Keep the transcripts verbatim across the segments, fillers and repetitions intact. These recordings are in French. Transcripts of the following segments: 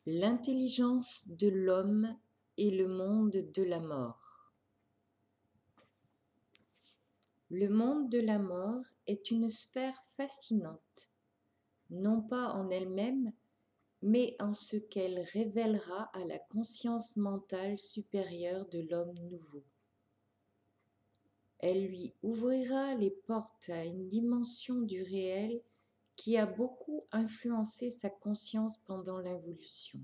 L'intelligence de l'homme et le monde de la mort. Le monde de la mort est une sphère fascinante, non pas en elle-même, mais en ce qu'elle révélera à la conscience mentale supérieure de l'homme nouveau. Elle lui ouvrira les portes à une dimension du réel qui a beaucoup influencé sa conscience pendant l'involution.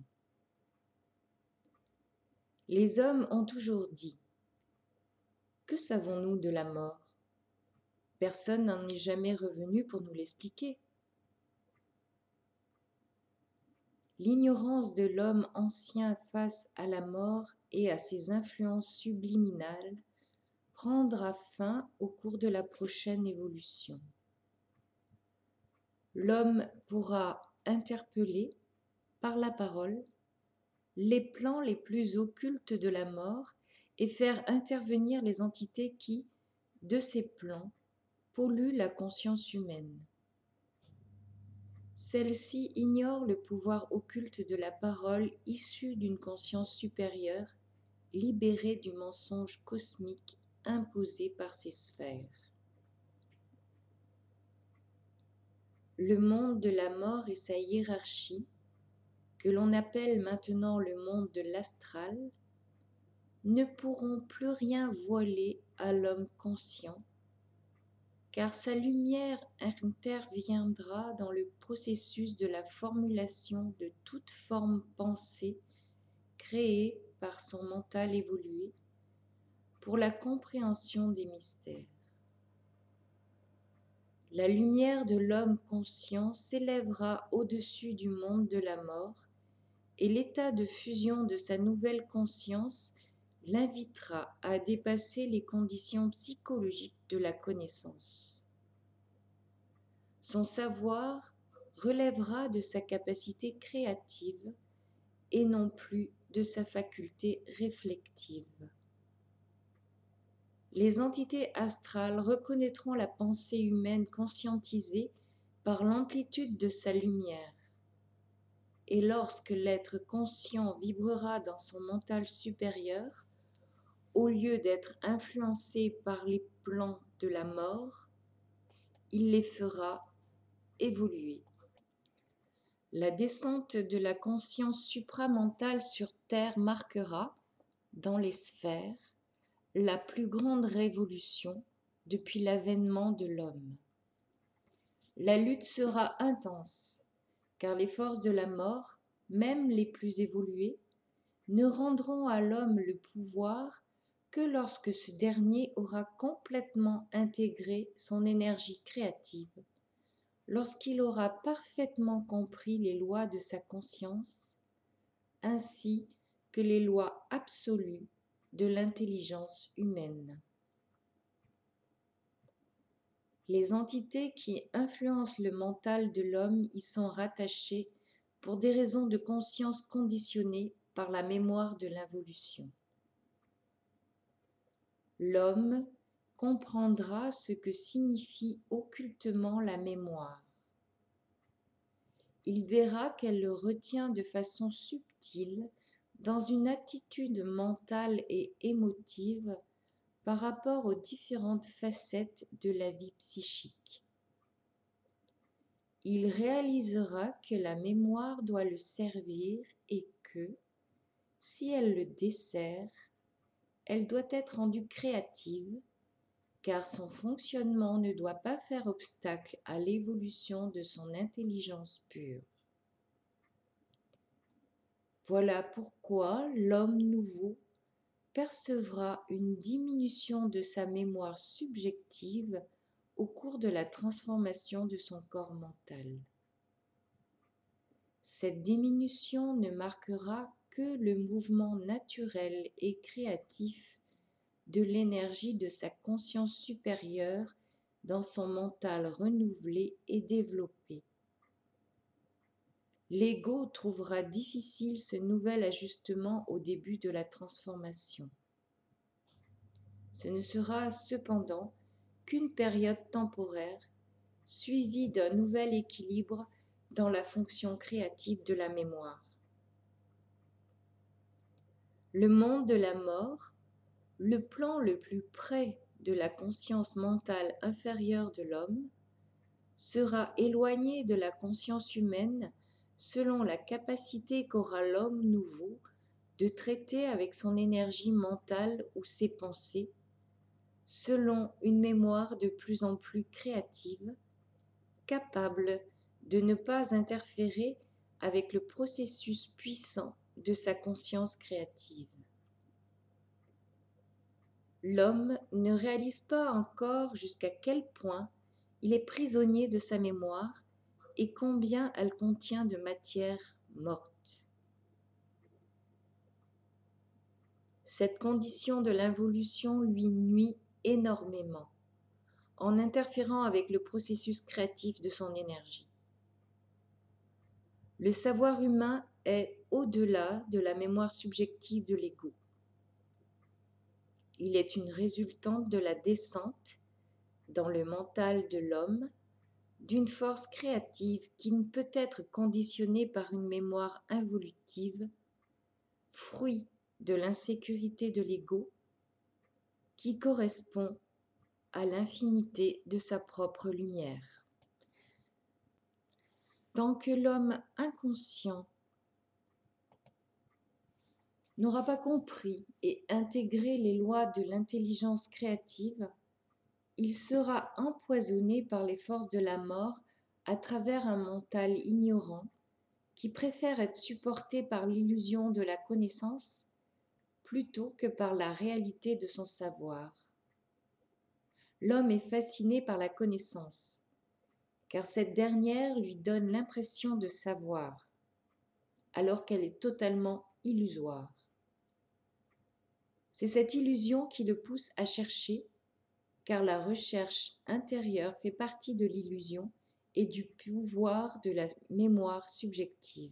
Les hommes ont toujours dit : que savons-nous de la mort ? Personne n'en est jamais revenu pour nous l'expliquer. L'ignorance de l'homme ancien face à la mort et à ses influences subliminales prendra fin au cours de la prochaine évolution. L'homme pourra interpeller, par la parole, les plans les plus occultes de la mort et faire intervenir les entités qui, de ces plans, polluent la conscience humaine. Celle-ci ignore le pouvoir occulte de la parole issue d'une conscience supérieure, libérée du mensonge cosmique imposé par ces sphères. Le monde de la mort et sa hiérarchie, que l'on appelle maintenant le monde de l'astral, ne pourront plus rien voiler à l'homme conscient, car sa lumière interviendra dans le processus de la formulation de toute forme pensée créée par son mental évolué pour la compréhension des mystères. La lumière de l'homme conscient s'élèvera au-dessus du monde de la mort et l'état de fusion de sa nouvelle conscience l'invitera à dépasser les conditions psychologiques de la connaissance. Son savoir relèvera de sa capacité créative et non plus de sa faculté réflective. Les entités astrales reconnaîtront la pensée humaine conscientisée par l'amplitude de sa lumière. Et lorsque l'être conscient vibrera dans son mental supérieur, au lieu d'être influencé par les plans de la mort, il les fera évoluer. La descente de la conscience supramentale sur Terre marquera, dans les sphères, la plus grande révolution depuis l'avènement de l'homme. La lutte sera intense, car les forces de la mort, même les plus évoluées, ne rendront à l'homme le pouvoir que lorsque ce dernier aura complètement intégré son énergie créative, lorsqu'il aura parfaitement compris les lois de sa conscience, ainsi que les lois absolues de l'intelligence humaine. Les entités qui influencent le mental de l'homme y sont rattachées pour des raisons de conscience conditionnées par la mémoire de l'involution. L'homme comprendra ce que signifie occultement la mémoire. Il verra qu'elle le retient de façon subtile dans une attitude mentale et émotive par rapport aux différentes facettes de la vie psychique. Il réalisera que la mémoire doit le servir et que, si elle le dessert, elle doit être rendue créative, car son fonctionnement ne doit pas faire obstacle à l'évolution de son intelligence pure. Voilà pourquoi l'homme nouveau percevra une diminution de sa mémoire subjective au cours de la transformation de son corps mental. Cette diminution ne marquera que le mouvement naturel et créatif de l'énergie de sa conscience supérieure dans son mental renouvelé et développé. L'ego trouvera difficile ce nouvel ajustement au début de la transformation. Ce ne sera cependant qu'une période temporaire suivie d'un nouvel équilibre dans la fonction créative de la mémoire. Le monde de la mort, le plan le plus près de la conscience mentale inférieure de l'homme, sera éloigné de la conscience humaine selon la capacité qu'aura l'homme nouveau de traiter avec son énergie mentale ou ses pensées, selon une mémoire de plus en plus créative, capable de ne pas interférer avec le processus puissant de sa conscience créative. L'homme ne réalise pas encore jusqu'à quel point il est prisonnier de sa mémoire et combien elle contient de matière morte. Cette condition de l'involution lui nuit énormément, en interférant avec le processus créatif de son énergie. Le savoir humain est au-delà de la mémoire subjective de l'ego. Il est une résultante de la descente, dans le mental de l'homme, d'une force créative qui ne peut être conditionnée par une mémoire involutive, fruit de l'insécurité de l'ego, qui correspond à l'infinité de sa propre lumière. Tant que l'homme inconscient n'aura pas compris et intégré les lois de l'intelligence créative, il sera empoisonné par les forces de la mort à travers un mental ignorant qui préfère être supporté par l'illusion de la connaissance plutôt que par la réalité de son savoir. L'homme est fasciné par la connaissance, car cette dernière lui donne l'impression de savoir, alors qu'elle est totalement illusoire. C'est cette illusion qui le pousse à chercher, car la recherche intérieure fait partie de l'illusion et du pouvoir de la mémoire subjective.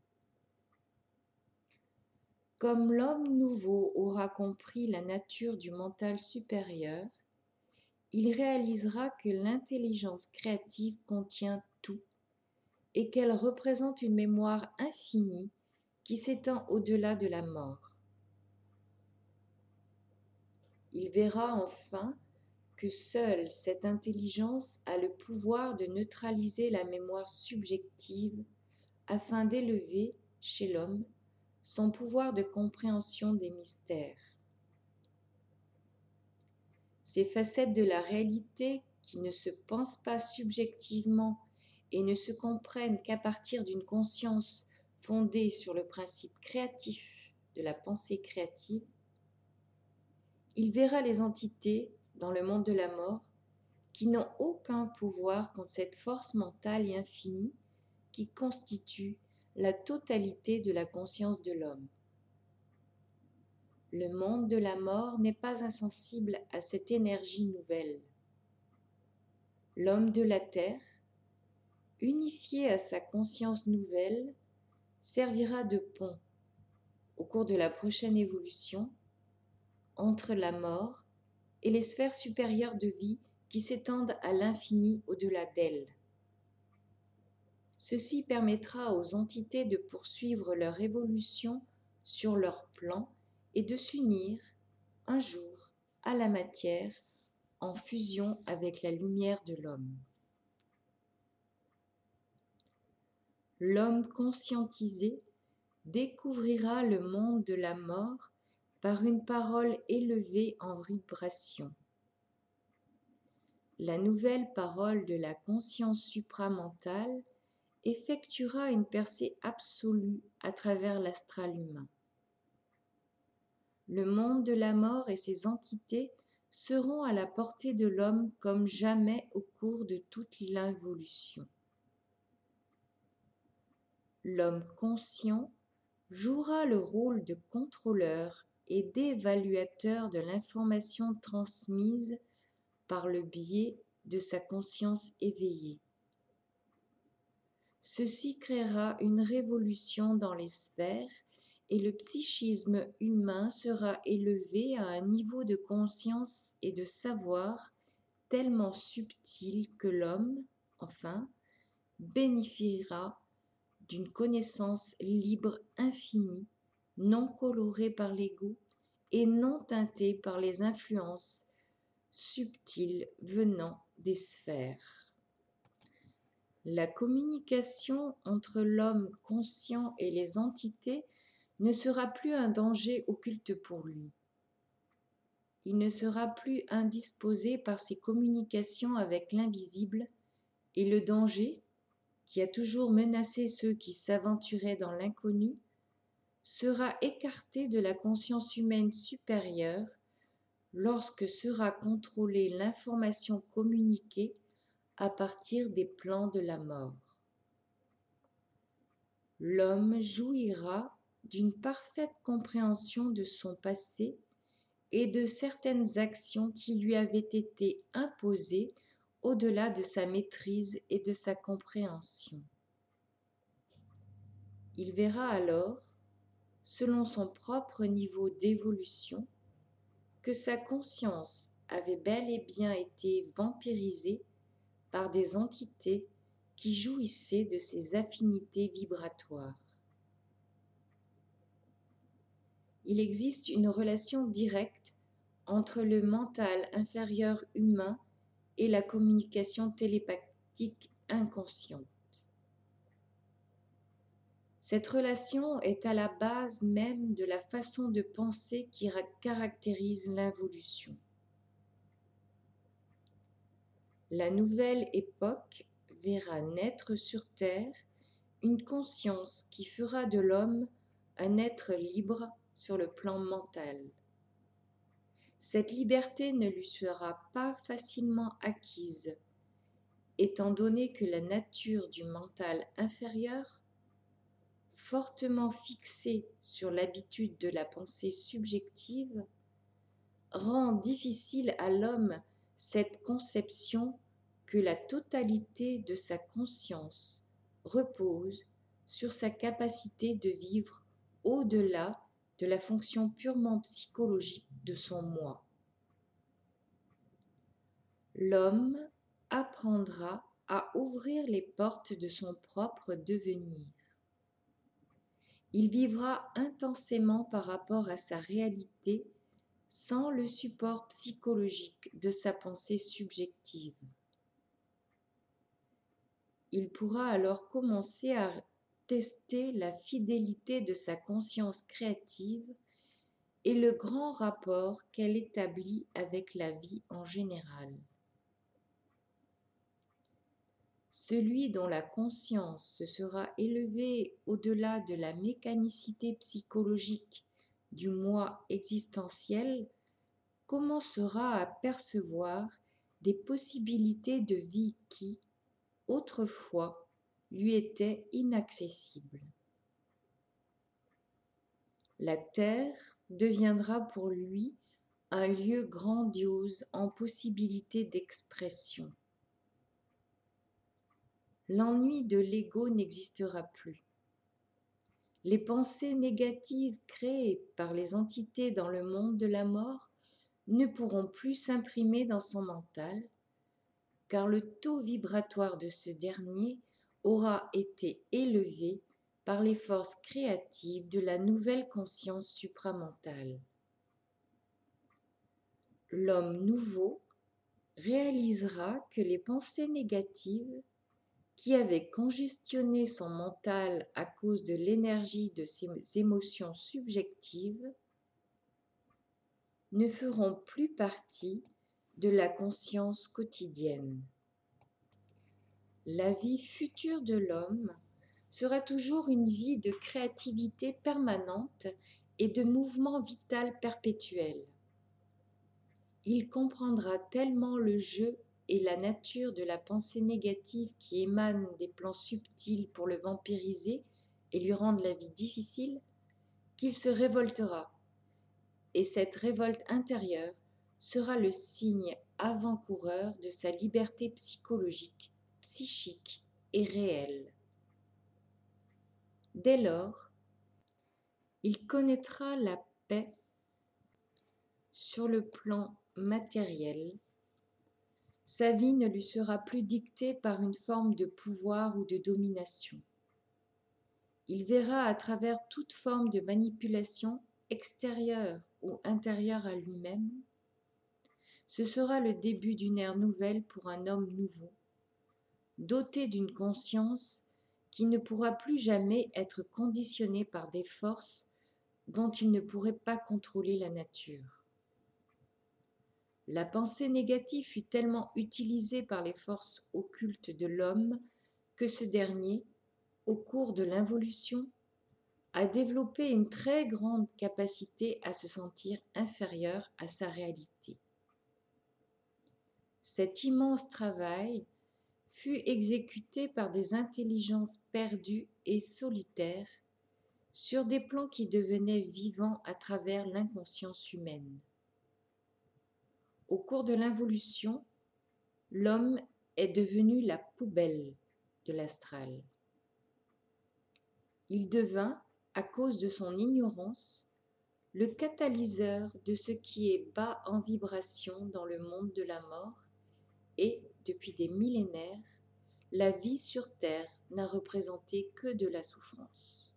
Comme l'homme nouveau aura compris la nature du mental supérieur, il réalisera que l'intelligence créative contient tout et qu'elle représente une mémoire infinie qui s'étend au-delà de la mort. Il verra enfin que seule cette intelligence a le pouvoir de neutraliser la mémoire subjective afin d'élever, chez l'homme, son pouvoir de compréhension des mystères. Ces facettes de la réalité qui ne se pensent pas subjectivement et ne se comprennent qu'à partir d'une conscience fondée sur le principe créatif de la pensée créative, il verra les entités dans le monde de la mort qui n'ont aucun pouvoir contre cette force mentale et infinie qui constitue la totalité de la conscience de l'homme. Le monde de la mort n'est pas insensible à cette énergie nouvelle. L'homme de la terre, unifié à sa conscience nouvelle, servira de pont, au cours de la prochaine évolution, entre la mort et les sphères supérieures de vie qui s'étendent à l'infini au-delà d'elle. Ceci permettra aux entités de poursuivre leur évolution sur leur plan et de s'unir un jour à la matière en fusion avec la lumière de l'homme. L'homme conscientisé découvrira le monde de la mort par une parole élevée en vibration. La nouvelle parole de la conscience supramentale effectuera une percée absolue à travers l'astral humain. Le monde de la mort et ses entités seront à la portée de l'homme comme jamais au cours de toute l'involution. L'homme conscient jouera le rôle de contrôleur et d'évaluateur de l'information transmise par le biais de sa conscience éveillée. Ceci créera une révolution dans les sphères et le psychisme humain sera élevé à un niveau de conscience et de savoir tellement subtil que l'homme, enfin, bénéficiera d'une connaissance libre infinie, non coloré par les goûts et non teinté par les influences subtiles venant des sphères. La communication entre l'homme conscient et les entités ne sera plus un danger occulte pour lui. Il ne sera plus indisposé par ses communications avec l'invisible, et le danger, qui a toujours menacé ceux qui s'aventuraient dans l'inconnu, sera écarté de la conscience humaine supérieure lorsque sera contrôlée l'information communiquée à partir des plans de la mort. L'homme jouira d'une parfaite compréhension de son passé et de certaines actions qui lui avaient été imposées au-delà de sa maîtrise et de sa compréhension. Il verra alors, selon son propre niveau d'évolution, que sa conscience avait bel et bien été vampirisée par des entités qui jouissaient de ses affinités vibratoires. Il existe une relation directe entre le mental inférieur humain et la communication télépathique inconsciente. Cette relation est à la base même de la façon de penser qui caractérise l'involution. La nouvelle époque verra naître sur Terre une conscience qui fera de l'homme un être libre sur le plan mental. Cette liberté ne lui sera pas facilement acquise, étant donné que la nature du mental inférieur, fortement fixée sur l'habitude de la pensée subjective, rend difficile à l'homme cette conception que la totalité de sa conscience repose sur sa capacité de vivre au-delà de la fonction purement psychologique de son moi. L'homme apprendra à ouvrir les portes de son propre devenir. Il vivra intensément par rapport à sa réalité sans le support psychologique de sa pensée subjective. Il pourra alors commencer à tester la fidélité de sa conscience créative et le grand rapport qu'elle établit avec la vie en général. Celui dont la conscience se sera élevée au-delà de la mécanicité psychologique du moi existentiel commencera à percevoir des possibilités de vie qui, autrefois, lui étaient inaccessibles. La Terre deviendra pour lui un lieu grandiose en possibilité d'expression. L'ennui de l'ego n'existera plus. Les pensées négatives créées par les entités dans le monde de la mort ne pourront plus s'imprimer dans son mental, car le taux vibratoire de ce dernier aura été élevé par les forces créatives de la nouvelle conscience supramentale. L'homme nouveau réalisera que les pensées négatives qui avaient congestionné son mental à cause de l'énergie de ses émotions subjectives ne feront plus partie de la conscience quotidienne. La vie future de l'homme sera toujours une vie de créativité permanente et de mouvement vital perpétuel. Il comprendra tellement le jeu et la nature de la pensée négative qui émane des plans subtils pour le vampiriser et lui rendre la vie difficile, qu'il se révoltera. Et cette révolte intérieure sera le signe avant-coureur de sa liberté psychologique, psychique et réelle. Dès lors, il connaîtra la paix sur le plan matériel. Sa vie ne lui sera plus dictée par une forme de pouvoir ou de domination. Il verra à travers toute forme de manipulation extérieure ou intérieure à lui-même. Ce sera le début d'une ère nouvelle pour un homme nouveau, doté d'une conscience qui ne pourra plus jamais être conditionnée par des forces dont il ne pourrait pas contrôler la nature. La pensée négative fut tellement utilisée par les forces occultes de l'homme que ce dernier, au cours de l'involution, a développé une très grande capacité à se sentir inférieur à sa réalité. Cet immense travail fut exécuté par des intelligences perdues et solitaires sur des plans qui devenaient vivants à travers l'inconscience humaine. Au cours de l'involution, l'homme est devenu la poubelle de l'astral. Il devint, à cause de son ignorance, le catalyseur de ce qui est bas en vibration dans le monde de la mort et, depuis des millénaires, la vie sur Terre n'a représenté que de la souffrance.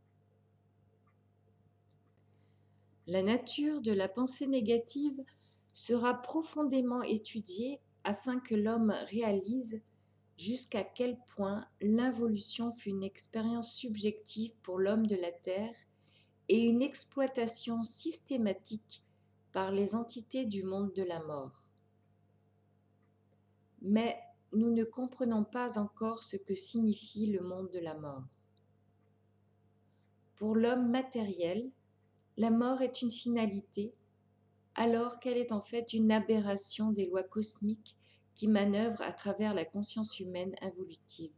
La nature de la pensée négative sera profondément étudiée afin que l'homme réalise jusqu'à quel point l'involution fut une expérience subjective pour l'homme de la Terre et une exploitation systématique par les entités du monde de la mort. Mais nous ne comprenons pas encore ce que signifie le monde de la mort. Pour l'homme matériel, la mort est une finalité, alors qu'elle est en fait une aberration des lois cosmiques qui manœuvrent à travers la conscience humaine involutive.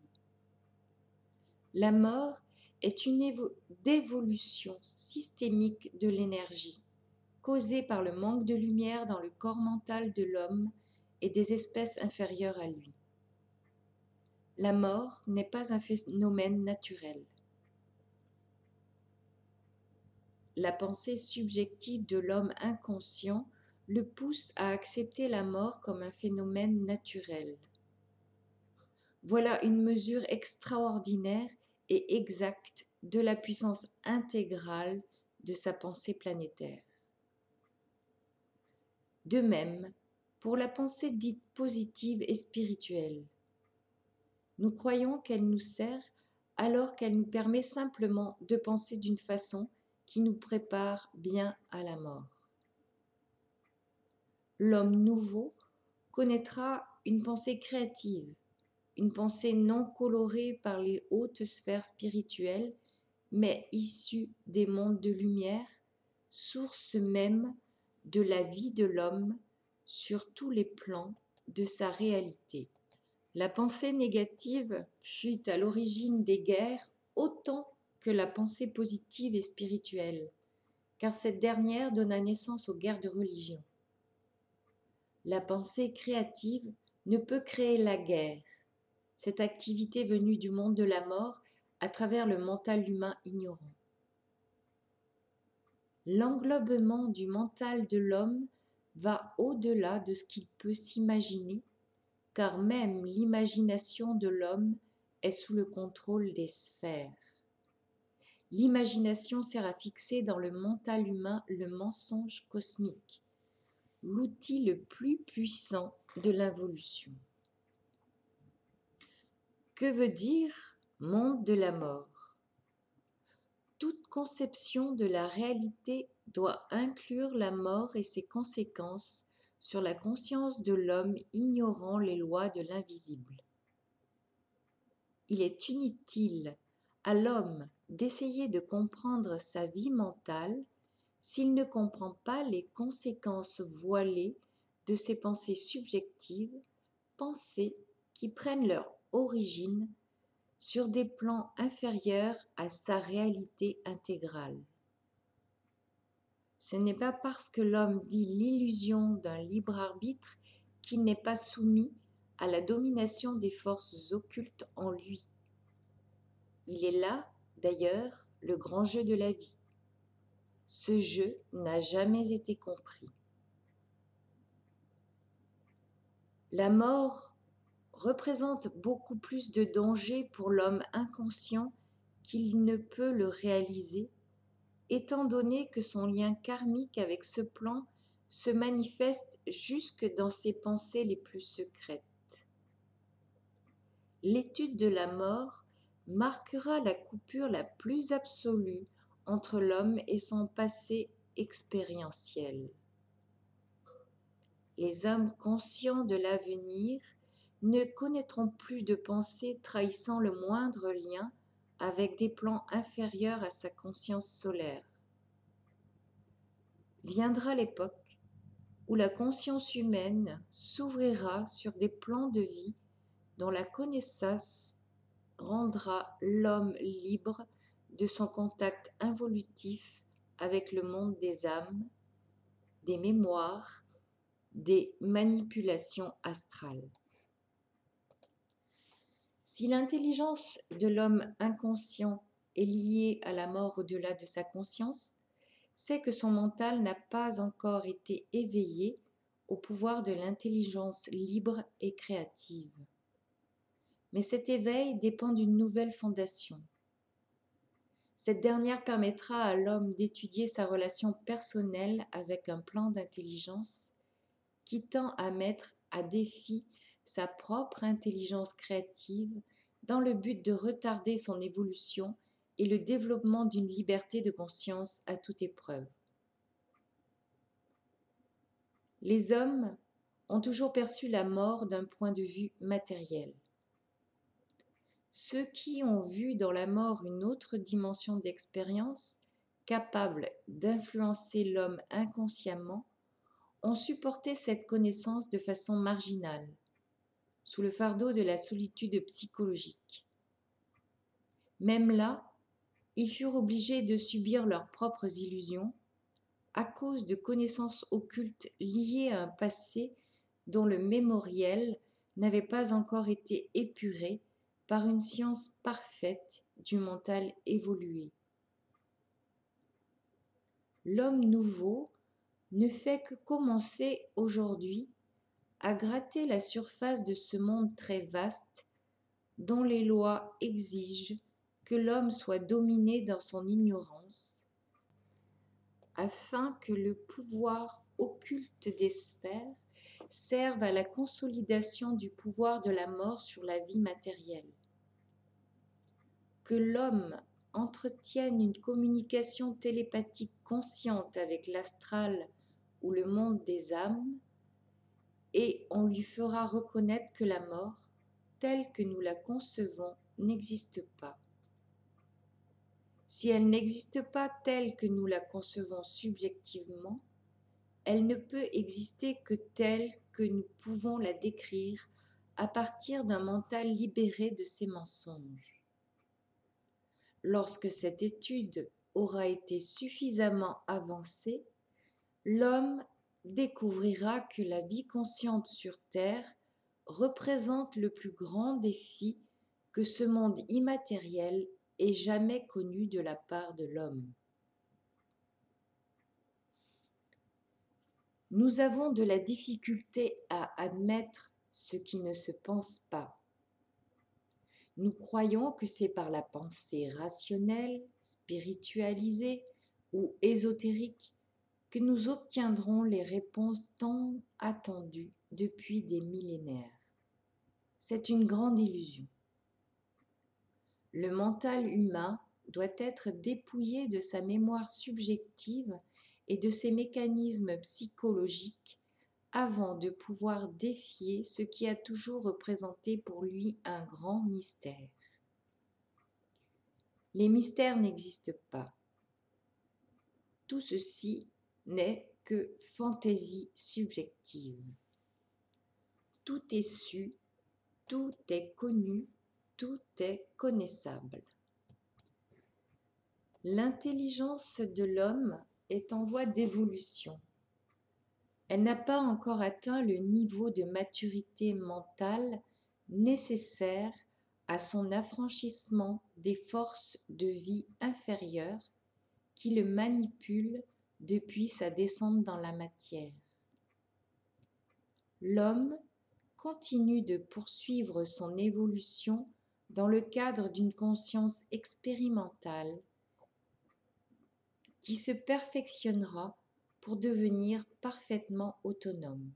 La mort est une évo- dévolution systémique de l'énergie, causée par le manque de lumière dans le corps mental de l'homme et des espèces inférieures à lui. La mort n'est pas un phénomène naturel. La pensée subjective de l'homme inconscient le pousse à accepter la mort comme un phénomène naturel. Voilà une mesure extraordinaire et exacte de la puissance intégrale de sa pensée planétaire. De même, pour la pensée dite positive et spirituelle, nous croyons qu'elle nous sert alors qu'elle nous permet simplement de penser d'une façon qui nous prépare bien à la mort. L'homme nouveau connaîtra une pensée créative, une pensée non colorée par les hautes sphères spirituelles, mais issue des mondes de lumière, source même de la vie de l'homme sur tous les plans de sa réalité. La pensée négative fut à l'origine des guerres autant que la pensée positive et spirituelle, car cette dernière donna naissance aux guerres de religion. La pensée créative ne peut créer la guerre, cette activité venue du monde de la mort à travers le mental humain ignorant. L'englobement du mental de l'homme va au-delà de ce qu'il peut s'imaginer, car même l'imagination de l'homme est sous le contrôle des sphères. L'imagination sert à fixer dans le mental humain le mensonge cosmique, l'outil le plus puissant de l'involution. Que veut dire monde de la mort? Toute conception de la réalité doit inclure la mort et ses conséquences sur la conscience de l'homme ignorant les lois de l'invisible. Il est inutile à l'homme d'essayer de comprendre sa vie mentale s'il ne comprend pas les conséquences voilées de ses pensées subjectives, pensées qui prennent leur origine sur des plans inférieurs à sa réalité intégrale. Ce n'est pas parce que l'homme vit l'illusion d'un libre arbitre qu'il n'est pas soumis à la domination des forces occultes en lui. Il est là, d'ailleurs, le grand jeu de la vie. Ce jeu n'a jamais été compris. La mort représente beaucoup plus de danger pour l'homme inconscient qu'il ne peut le réaliser, étant donné que son lien karmique avec ce plan se manifeste jusque dans ses pensées les plus secrètes. L'étude de la mort marquera la coupure la plus absolue entre l'homme et son passé expérientiel. Les hommes conscients de l'avenir ne connaîtront plus de pensée trahissant le moindre lien avec des plans inférieurs à sa conscience solaire. Viendra l'époque où la conscience humaine s'ouvrira sur des plans de vie dont la connaissance rendra l'homme libre de son contact involutif avec le monde des âmes, des mémoires, des manipulations astrales. Si l'intelligence de l'homme inconscient est liée à la mort au-delà de sa conscience, c'est que son mental n'a pas encore été éveillé au pouvoir de l'intelligence libre et créative. Mais cet éveil dépend d'une nouvelle fondation. Cette dernière permettra à l'homme d'étudier sa relation personnelle avec un plan d'intelligence qui tend à mettre à défi sa propre intelligence créative dans le but de retarder son évolution et le développement d'une liberté de conscience à toute épreuve. Les hommes ont toujours perçu la mort d'un point de vue matériel. Ceux qui ont vu dans la mort une autre dimension d'expérience capable d'influencer l'homme inconsciemment ont supporté cette connaissance de façon marginale, sous le fardeau de la solitude psychologique. Même là, ils furent obligés de subir leurs propres illusions à cause de connaissances occultes liées à un passé dont le mémoriel n'avait pas encore été épuré par une science parfaite du mental évolué. L'homme nouveau ne fait que commencer aujourd'hui à gratter la surface de ce monde très vaste dont les lois exigent que l'homme soit dominé dans son ignorance, afin que le pouvoir occulte des sphères serve à la consolidation du pouvoir de la mort sur la vie matérielle. Que l'homme entretienne une communication télépathique consciente avec l'astral ou le monde des âmes, et on lui fera reconnaître que la mort, telle que nous la concevons, n'existe pas. Si elle n'existe pas telle que nous la concevons subjectivement, elle ne peut exister que telle que nous pouvons la décrire à partir d'un mental libéré de ses mensonges. Lorsque cette étude aura été suffisamment avancée, l'homme découvrira que la vie consciente sur Terre représente le plus grand défi que ce monde immatériel ait jamais connu de la part de l'homme. Nous avons de la difficulté à admettre ce qui ne se pense pas. Nous croyons que c'est par la pensée rationnelle, spiritualisée ou ésotérique que nous obtiendrons les réponses tant attendues depuis des millénaires. C'est une grande illusion. Le mental humain doit être dépouillé de sa mémoire subjective et de ses mécanismes psychologiques avant de pouvoir défier ce qui a toujours représenté pour lui un grand mystère. Les mystères n'existent pas. Tout ceci n'est que fantaisie subjective. Tout est su, tout est connu, tout est connaissable. L'intelligence de l'homme est en voie d'évolution. Elle n'a pas encore atteint le niveau de maturité mentale nécessaire à son affranchissement des forces de vie inférieures qui le manipulent depuis sa descente dans la matière. L'homme continue de poursuivre son évolution dans le cadre d'une conscience expérimentale qui se perfectionnera pour devenir parfaitement autonome.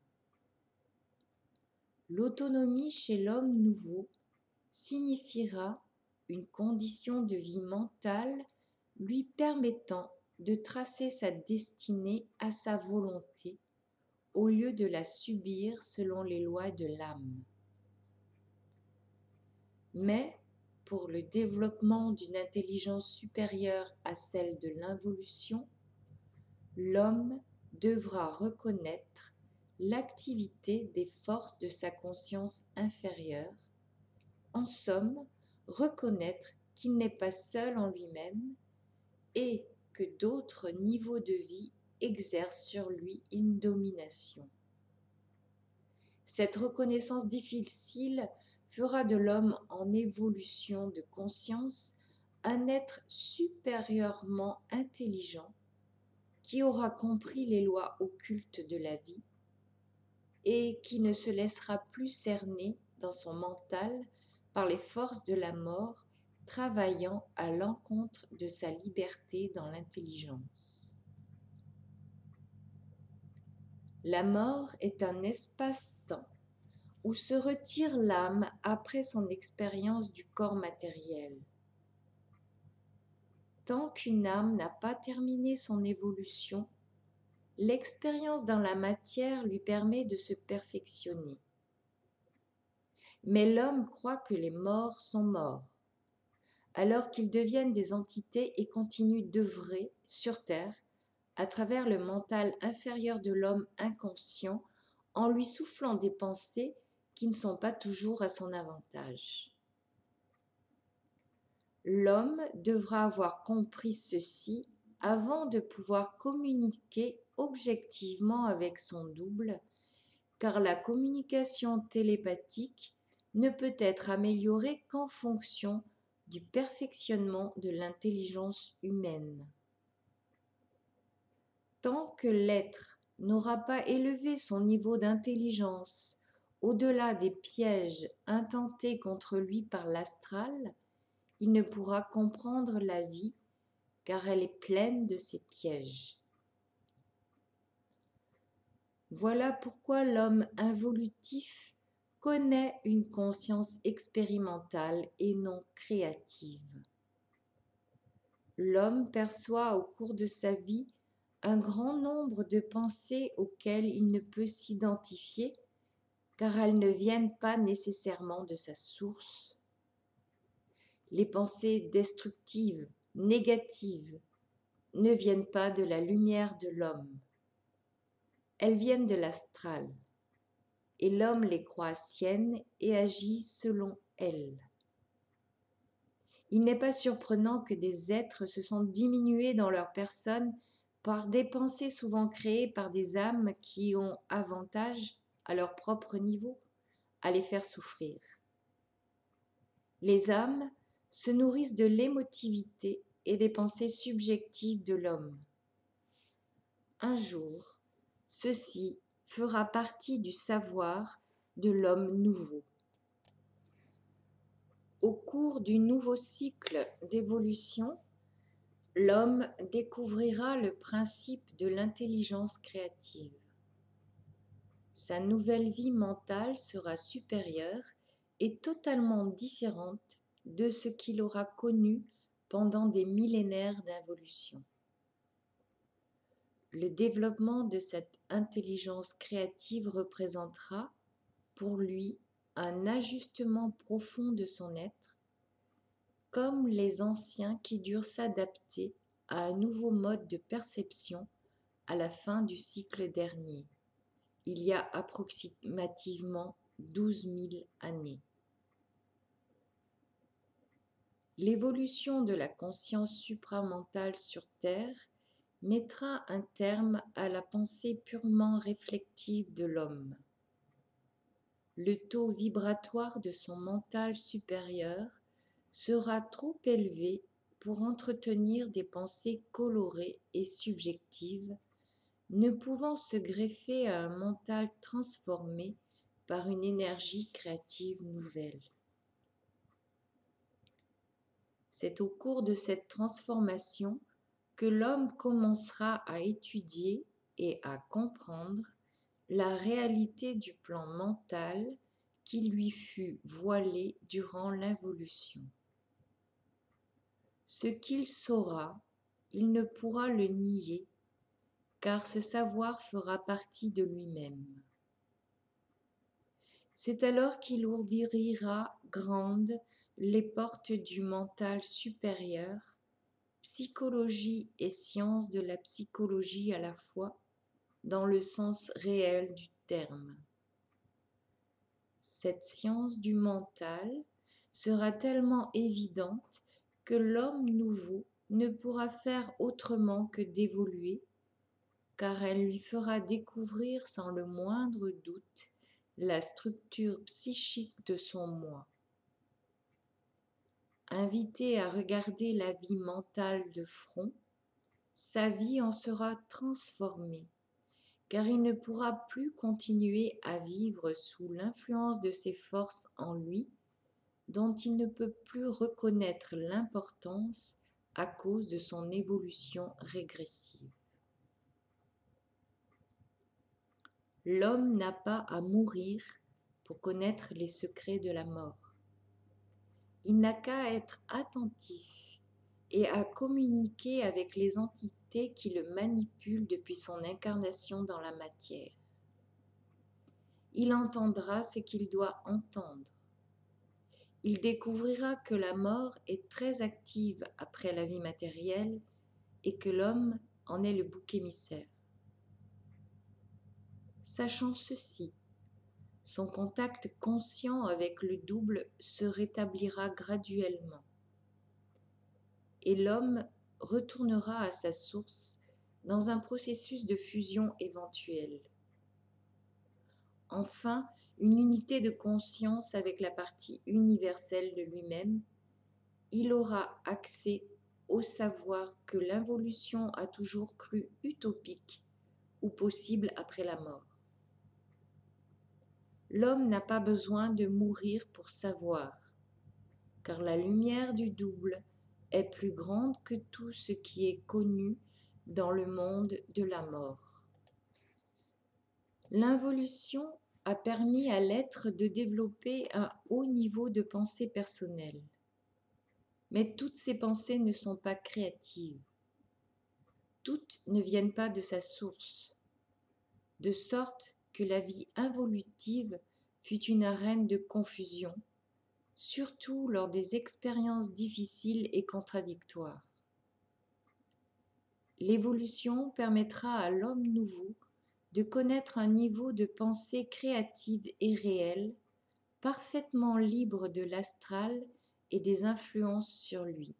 L'autonomie chez l'homme nouveau signifiera une condition de vie mentale lui permettant de tracer sa destinée à sa volonté au lieu de la subir selon les lois de l'âme. Mais pour le développement d'une intelligence supérieure à celle de l'involution, l'homme devra reconnaître l'activité des forces de sa conscience inférieure, en somme, reconnaître qu'il n'est pas seul en lui-même et que d'autres niveaux de vie exercent sur lui une domination. Cette reconnaissance difficile fera de l'homme en évolution de conscience un être supérieurement intelligent qui aura compris les lois occultes de la vie et qui ne se laissera plus cerner dans son mental par les forces de la mort travaillant à l'encontre de sa liberté dans l'intelligence. La mort est un espace-temps où se retire l'âme après son expérience du corps matériel. Tant qu'une âme n'a pas terminé son évolution, l'expérience dans la matière lui permet de se perfectionner. Mais l'homme croit que les morts sont morts, alors qu'ils deviennent des entités et continuent d'œuvrer sur terre à travers le mental inférieur de l'homme inconscient en lui soufflant des pensées qui ne sont pas toujours à son avantage. L'homme devra avoir compris ceci avant de pouvoir communiquer objectivement avec son double, car la communication télépathique ne peut être améliorée qu'en fonction du perfectionnement de l'intelligence humaine. Tant que l'être n'aura pas élevé son niveau d'intelligence au-delà des pièges intentés contre lui par l'astral, il ne pourra comprendre la vie car elle est pleine de ces pièges. Voilà pourquoi l'homme involutif connaît une conscience expérimentale et non créative. L'homme perçoit au cours de sa vie un grand nombre de pensées auxquelles il ne peut s'identifier car elles ne viennent pas nécessairement de sa source. Les pensées destructives, négatives, ne viennent pas de la lumière de l'homme. Elles viennent de l'astral, et l'homme les croit siennes et agit selon elles. Il n'est pas surprenant que des êtres se sentent diminués dans leur personne par des pensées souvent créées par des âmes qui ont avantage, à leur propre niveau, à les faire souffrir. Les âmes se nourrissent de l'émotivité et des pensées subjectives de l'homme. Un jour, ceci fera partie du savoir de l'homme nouveau. Au cours du nouveau cycle d'évolution, l'homme découvrira le principe de l'intelligence créative. Sa nouvelle vie mentale sera supérieure et totalement différente de ce qu'il aura connu pendant des millénaires d'involution. Le développement de cette intelligence créative représentera, pour lui, un ajustement profond de son être, comme les anciens qui durent s'adapter à un nouveau mode de perception à la fin du cycle dernier, il y a approximativement douze mille années. L'évolution de la conscience supramentale sur Terre mettra un terme à la pensée purement réflexive de l'homme. Le taux vibratoire de son mental supérieur sera trop élevé pour entretenir des pensées colorées et subjectives, ne pouvant se greffer à un mental transformé par une énergie créative nouvelle. C'est au cours de cette transformation que l'homme commencera à étudier et à comprendre la réalité du plan mental qui lui fut voilé durant l'involution. Ce qu'il saura, il ne pourra le nier, car ce savoir fera partie de lui-même. C'est alors qu'il ouvrira grandes les portes du mental supérieur, psychologie et science de la psychologie à la fois, dans le sens réel du terme. Cette science du mental sera tellement évidente que l'homme nouveau ne pourra faire autrement que d'évoluer, car elle lui fera découvrir sans le moindre doute la structure psychique de son moi. Invité à regarder la vie mentale de front, sa vie en sera transformée, car il ne pourra plus continuer à vivre sous l'influence de ces forces en lui, dont il ne peut plus reconnaître l'importance à cause de son évolution régressive. L'homme n'a pas à mourir pour connaître les secrets de la mort. Il n'a qu'à être attentif et à communiquer avec les entités qui le manipulent depuis son incarnation dans la matière. Il entendra ce qu'il doit entendre. Il découvrira que la mort est très active après la vie matérielle et que l'homme en est le bouc émissaire. Sachant ceci, son contact conscient avec le double se rétablira graduellement et l'homme retournera à sa source dans un processus de fusion éventuelle. Enfin, une unité de conscience avec la partie universelle de lui-même, il aura accès au savoir que l'involution a toujours cru utopique ou possible après la mort. L'homme n'a pas besoin de mourir pour savoir, car la lumière du double est plus grande que tout ce qui est connu dans le monde de la mort. L'involution a permis à l'être de développer un haut niveau de pensée personnelle. Mais toutes ces pensées ne sont pas créatives. Toutes ne viennent pas de sa source, de sorte que la vie involutive fut une arène de confusion, surtout lors des expériences difficiles et contradictoires. L'évolution permettra à l'homme nouveau de connaître un niveau de pensée créative et réelle, parfaitement libre de l'astral et des influences sur lui.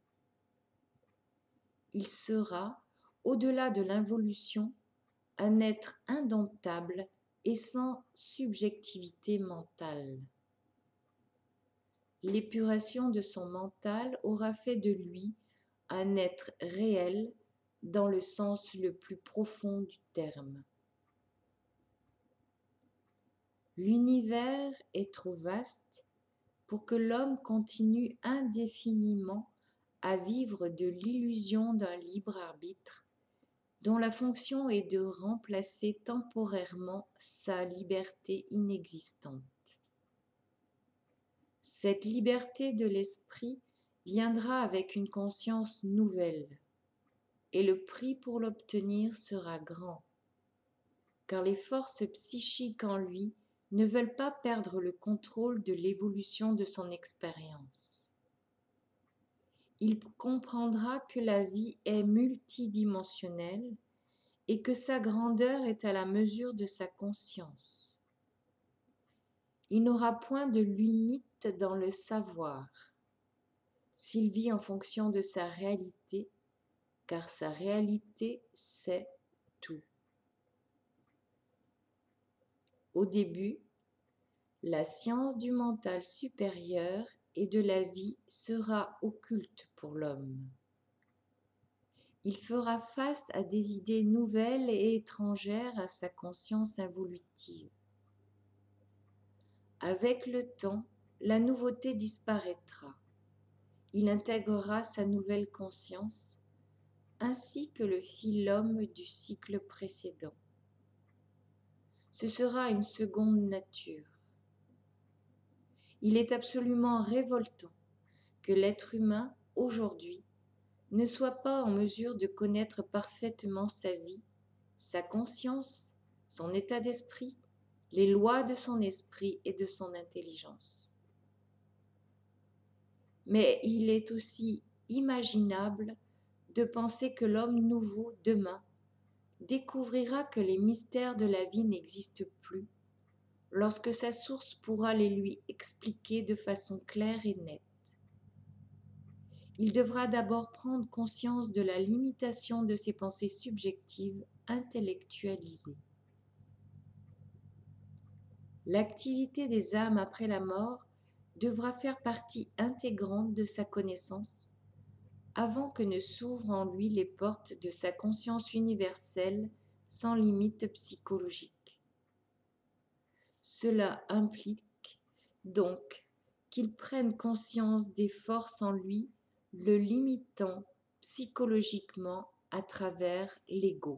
Il sera, au-delà de l'involution, un être indomptable et sans subjectivité mentale. L'épuration de son mental aura fait de lui un être réel dans le sens le plus profond du terme. L'univers est trop vaste pour que l'homme continue indéfiniment à vivre de l'illusion d'un libre arbitre, dont la fonction est de remplacer temporairement sa liberté inexistante. Cette liberté de l'esprit viendra avec une conscience nouvelle, et le prix pour l'obtenir sera grand, car les forces psychiques en lui ne veulent pas perdre le contrôle de l'évolution de son expérience. Il comprendra que la vie est multidimensionnelle et que sa grandeur est à la mesure de sa conscience. Il n'aura point de limite dans le savoir, s'il vit en fonction de sa réalité, car sa réalité, c'est tout. Au début, la science du mental supérieur et de la vie sera occulte pour l'homme. Il fera face à des idées nouvelles et étrangères à sa conscience involutive. Avec le temps, la nouveauté disparaîtra. il intégrera sa nouvelle conscience, ainsi que le fit l'homme du cycle précédent. Ce sera une seconde nature. Il est absolument révoltant que l'être humain, aujourd'hui, ne soit pas en mesure de connaître parfaitement sa vie, sa conscience, son état d'esprit, les lois de son esprit et de son intelligence. Mais il est aussi imaginable de penser que l'homme nouveau, demain, découvrira que les mystères de la vie n'existent plus, lorsque sa source pourra les lui expliquer de façon claire et nette. Il devra d'abord prendre conscience de la limitation de ses pensées subjectives intellectualisées. L'activité des âmes après la mort devra faire partie intégrante de sa connaissance avant que ne s'ouvrent en lui les portes de sa conscience universelle sans limite psychologique. Cela implique donc qu'il prenne conscience des forces en lui le limitant psychologiquement à travers l'ego.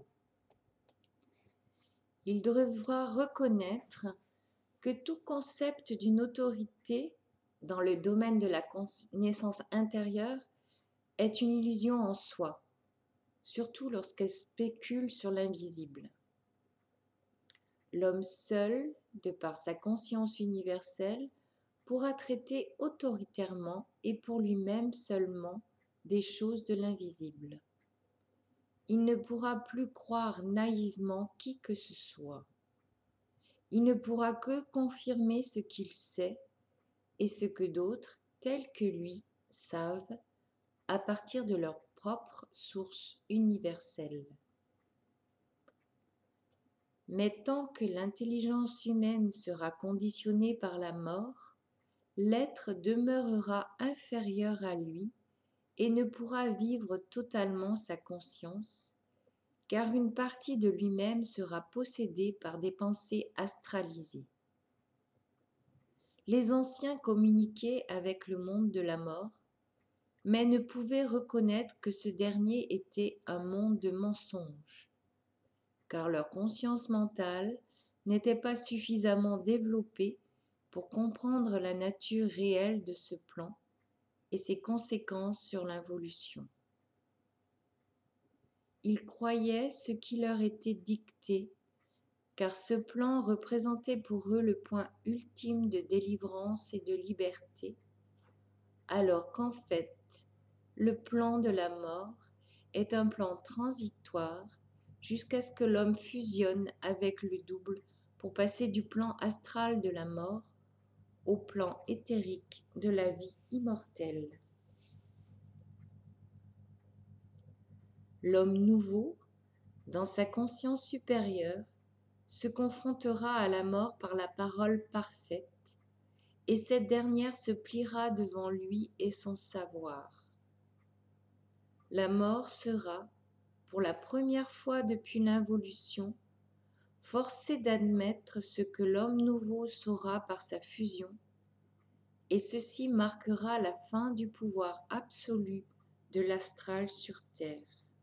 Il devra reconnaître que tout concept d'une autorité dans le domaine de la connaissance intérieure est une illusion en soi, surtout lorsqu'elle spécule sur l'invisible. L'homme seul, de par sa conscience universelle, pourra traiter autoritairement et pour lui-même seulement des choses de l'invisible. Il ne pourra plus croire naïvement qui que ce soit. Il ne pourra que confirmer ce qu'il sait et ce que d'autres, tels que lui, savent à partir de leur propre source universelle. Mais tant que l'intelligence humaine sera conditionnée par la mort, l'être demeurera inférieur à lui et ne pourra vivre totalement sa conscience, car une partie de lui-même sera possédée par des pensées astralisées. Les anciens communiquaient avec le monde de la mort, mais ne pouvaient reconnaître que ce dernier était un monde de mensonges, car leur conscience mentale n'était pas suffisamment développée pour comprendre la nature réelle de ce plan et ses conséquences sur l'involution. Ils croyaient ce qui leur était dicté, car ce plan représentait pour eux le point ultime de délivrance et de liberté, alors qu'en fait, le plan de la mort est un plan transitoire jusqu'à ce que l'homme fusionne avec le double pour passer du plan astral de la mort au plan éthérique de la vie immortelle. L'homme nouveau, dans sa conscience supérieure, se confrontera à la mort par la parole parfaite, et cette dernière se pliera devant lui et son savoir. La mort sera, pour la première fois depuis l'involution, forcée d'admettre ce que l'homme nouveau saura par sa fusion, et ceci marquera la fin du pouvoir absolu de l'astral sur Terre.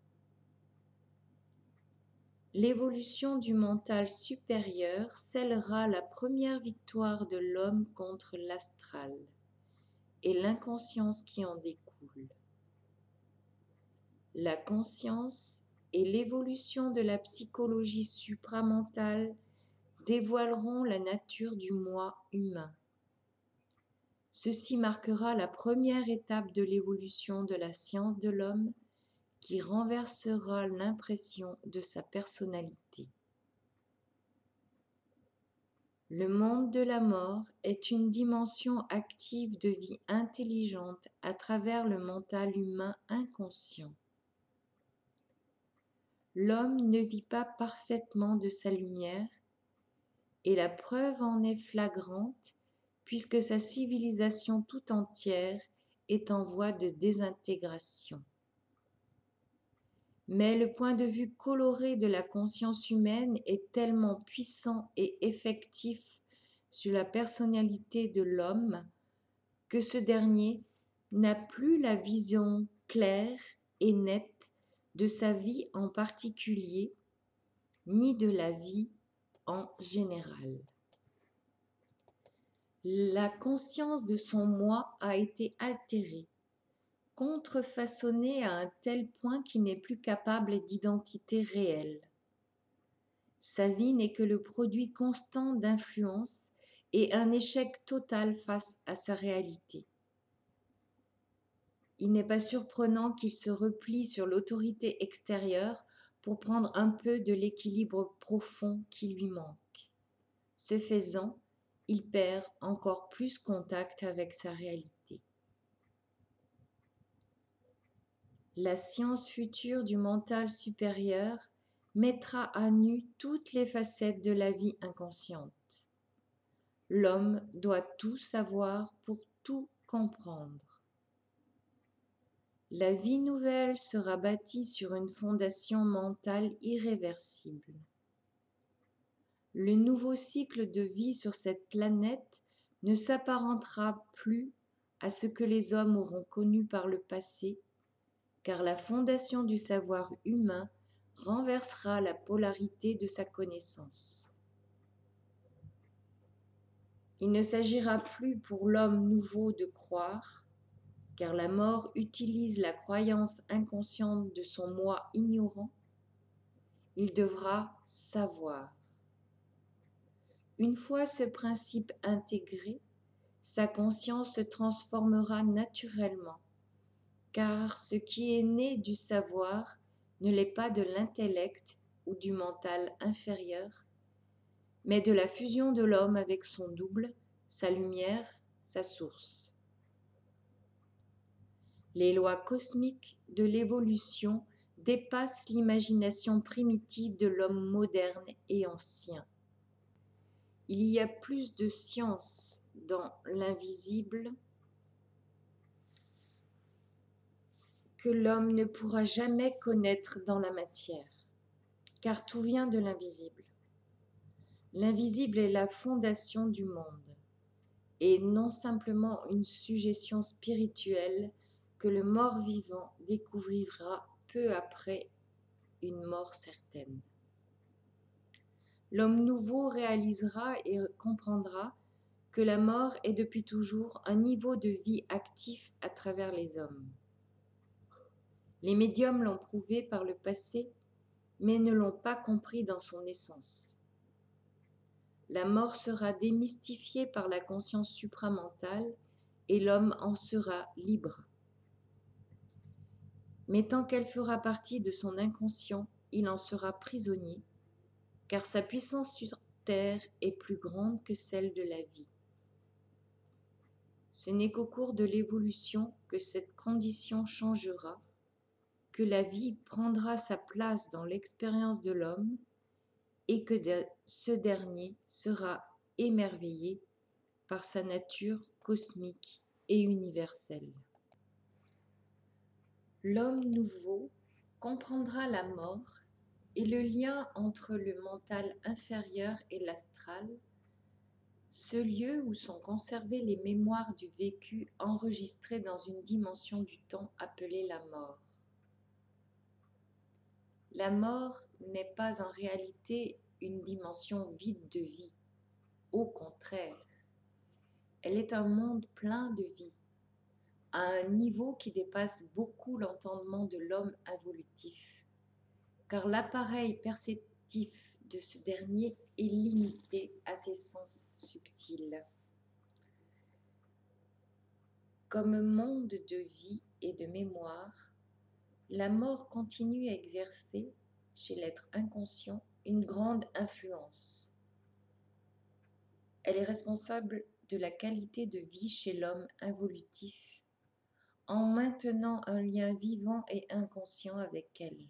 L'évolution du mental supérieur scellera la première victoire de l'homme contre l'astral et l'inconscience qui en découle. La conscience et l'évolution de la psychologie supramentale dévoileront la nature du moi humain. Ceci marquera la première étape de l'évolution de la science de l'homme qui renversera l'impression de sa personnalité. Le monde de la mort est une dimension active de vie intelligente à travers le mental humain inconscient. L'homme ne vit pas parfaitement de sa lumière, et la preuve en est flagrante puisque sa civilisation tout entière est en voie de désintégration. Mais le point de vue coloré de la conscience humaine est tellement puissant et effectif sur la personnalité de l'homme que ce dernier n'a plus la vision claire et nette de sa vie en particulier, ni de la vie en général. La conscience de son moi a été altérée, contrefaçonnée à un tel point qu'il n'est plus capable d'identité réelle. Sa vie n'est que le produit constant d'influences et un échec total face à sa réalité. Il n'est pas surprenant qu'il se replie sur l'autorité extérieure pour prendre un peu de l'équilibre profond qui lui manque. Ce faisant, il perd encore plus contact avec sa réalité. La science future du mental supérieur mettra à nu toutes les facettes de la vie inconsciente. L'homme doit tout savoir pour tout comprendre. La vie nouvelle sera bâtie sur une fondation mentale irréversible. Le nouveau cycle de vie sur cette planète ne s'apparentera plus à ce que les hommes auront connu par le passé, car la fondation du savoir humain renversera la polarité de sa connaissance. Il ne s'agira plus pour l'homme nouveau de croire, car la mort utilise la croyance inconsciente de son moi ignorant. Il devra savoir. Une fois ce principe intégré, sa conscience se transformera naturellement, car ce qui est né du savoir ne l'est pas de l'intellect ou du mental inférieur, mais de la fusion de l'homme avec son double, sa lumière, sa source. Les lois cosmiques de l'évolution dépassent l'imagination primitive de l'homme moderne et ancien. Il y a plus de science dans l'invisible que l'homme ne pourra jamais connaître dans la matière, car tout vient de l'invisible. L'invisible est la fondation du monde, et non simplement une suggestion spirituelle que le mort-vivant découvrira peu après une mort certaine. L'homme nouveau réalisera et comprendra que la mort est depuis toujours un niveau de vie actif à travers les hommes. Les médiums l'ont prouvé par le passé, mais ne l'ont pas compris dans son essence. La mort sera démystifiée par la conscience supramentale et l'homme en sera libre. Mais tant qu'elle fera partie de son inconscient, il en sera prisonnier, car sa puissance sur terre est plus grande que celle de la vie. Ce n'est qu'au cours de l'évolution que cette condition changera, que la vie prendra sa place dans l'expérience de l'homme et que de ce dernier sera émerveillé par sa nature cosmique et universelle. L'homme nouveau comprendra la mort et le lien entre le mental inférieur et l'astral, ce lieu où sont conservées les mémoires du vécu enregistrées dans une dimension du temps appelée la mort. La mort n'est pas en réalité une dimension vide de vie. Au contraire, elle est un monde plein de vie, à un niveau qui dépasse beaucoup l'entendement de l'homme involutif, car l'appareil perceptif de ce dernier est limité à ses sens subtils. Comme monde de vie et de mémoire, la mort continue à exercer, chez l'être inconscient, une grande influence. Elle est responsable de la qualité de vie chez l'homme involutif, en maintenant un lien vivant et inconscient avec elle.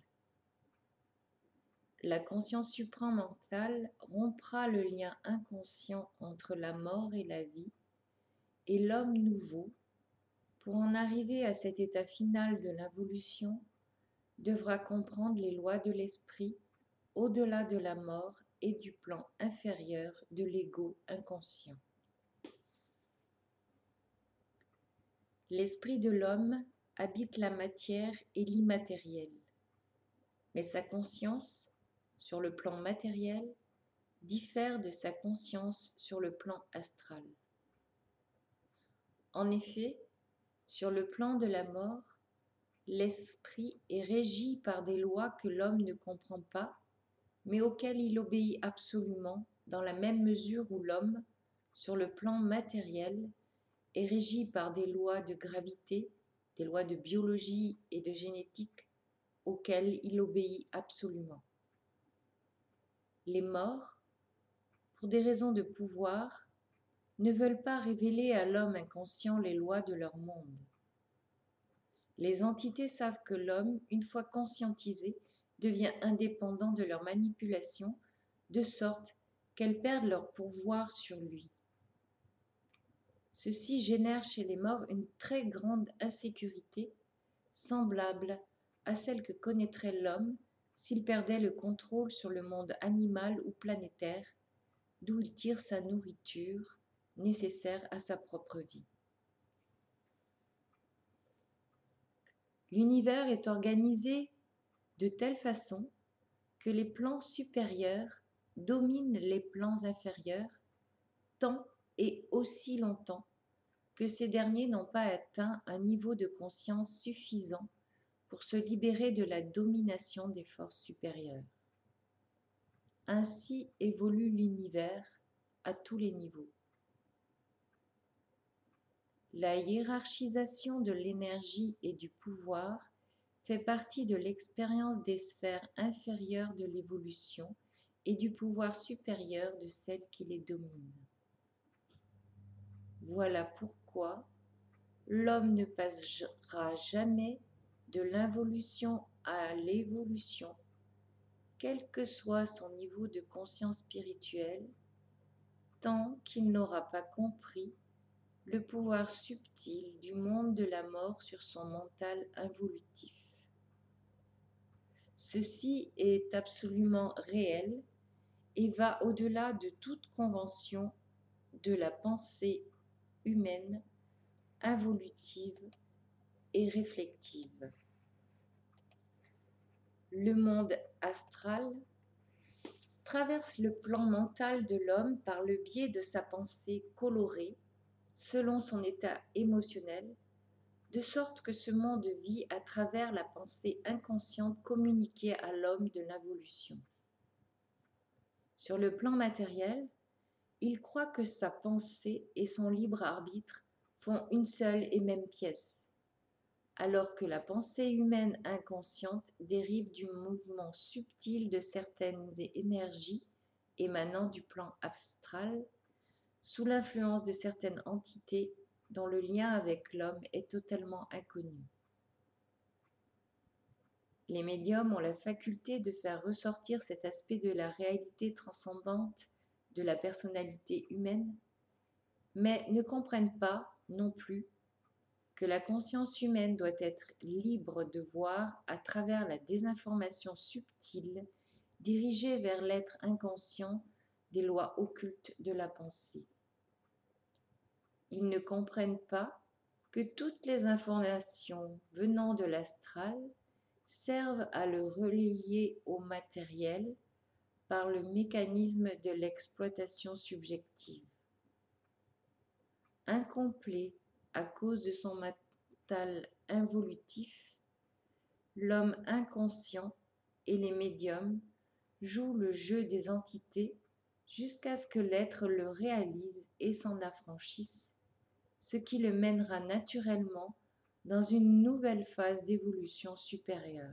La conscience supramentale rompra le lien inconscient entre la mort et la vie, et l'homme nouveau, pour en arriver à cet état final de l'involution, devra comprendre les lois de l'esprit au-delà de la mort et du plan inférieur de l'ego inconscient. L'esprit de l'homme habite la matière et l'immatériel, mais sa conscience, sur le plan matériel, diffère de sa conscience sur le plan astral. En effet, sur le plan de la mort, l'esprit est régi par des lois que l'homme ne comprend pas, mais auxquelles il obéit absolument, dans la même mesure où l'homme, sur le plan matériel, est régi par des lois de gravité, des lois de biologie et de génétique, auxquelles il obéit absolument. Les morts, pour des raisons de pouvoir, ne veulent pas révéler à l'homme inconscient les lois de leur monde. Les entités savent que l'homme, une fois conscientisé, devient indépendant de leur manipulation, de sorte qu'elles perdent leur pouvoir sur lui. Ceci génère chez les morts une très grande insécurité, semblable à celle que connaîtrait l'homme s'il perdait le contrôle sur le monde animal ou planétaire, d'où il tire sa nourriture nécessaire à sa propre vie. L'univers est organisé de telle façon que les plans supérieurs dominent les plans inférieurs tant et aussi longtemps que ces derniers n'ont pas atteint un niveau de conscience suffisant pour se libérer de la domination des forces supérieures. Ainsi évolue l'univers à tous les niveaux. La hiérarchisation de l'énergie et du pouvoir fait partie de l'expérience des sphères inférieures de l'évolution et du pouvoir supérieur de celles qui les dominent. Voilà pourquoi l'homme ne passera jamais de l'involution à l'évolution, quel que soit son niveau de conscience spirituelle, tant qu'il n'aura pas compris le pouvoir subtil du monde de la mort sur son mental involutif. Ceci est absolument réel et va au-delà de toute convention de la pensée humaine, involutive et réflexive. Le monde astral traverse le plan mental de l'homme par le biais de sa pensée colorée selon son état émotionnel, de sorte que ce monde vit à travers la pensée inconsciente communiquée à l'homme de l'involution. Sur le plan matériel, il croit que sa pensée et son libre arbitre font une seule et même pièce, alors que la pensée humaine inconsciente dérive du mouvement subtil de certaines énergies émanant du plan astral, sous l'influence de certaines entités dont le lien avec l'homme est totalement inconnu. Les médiums ont la faculté de faire ressortir cet aspect de la réalité transcendante de la personnalité humaine, mais ne comprennent pas non plus que la conscience humaine doit être libre de voir à travers la désinformation subtile dirigée vers l'être inconscient des lois occultes de la pensée. Ils ne comprennent pas que toutes les informations venant de l'astral servent à le relier au matériel par le mécanisme de l'exploitation subjective. Incomplet à cause de son mental involutif, l'homme inconscient et les médiums jouent le jeu des entités jusqu'à ce que l'être le réalise et s'en affranchisse, ce qui le mènera naturellement dans une nouvelle phase d'évolution supérieure.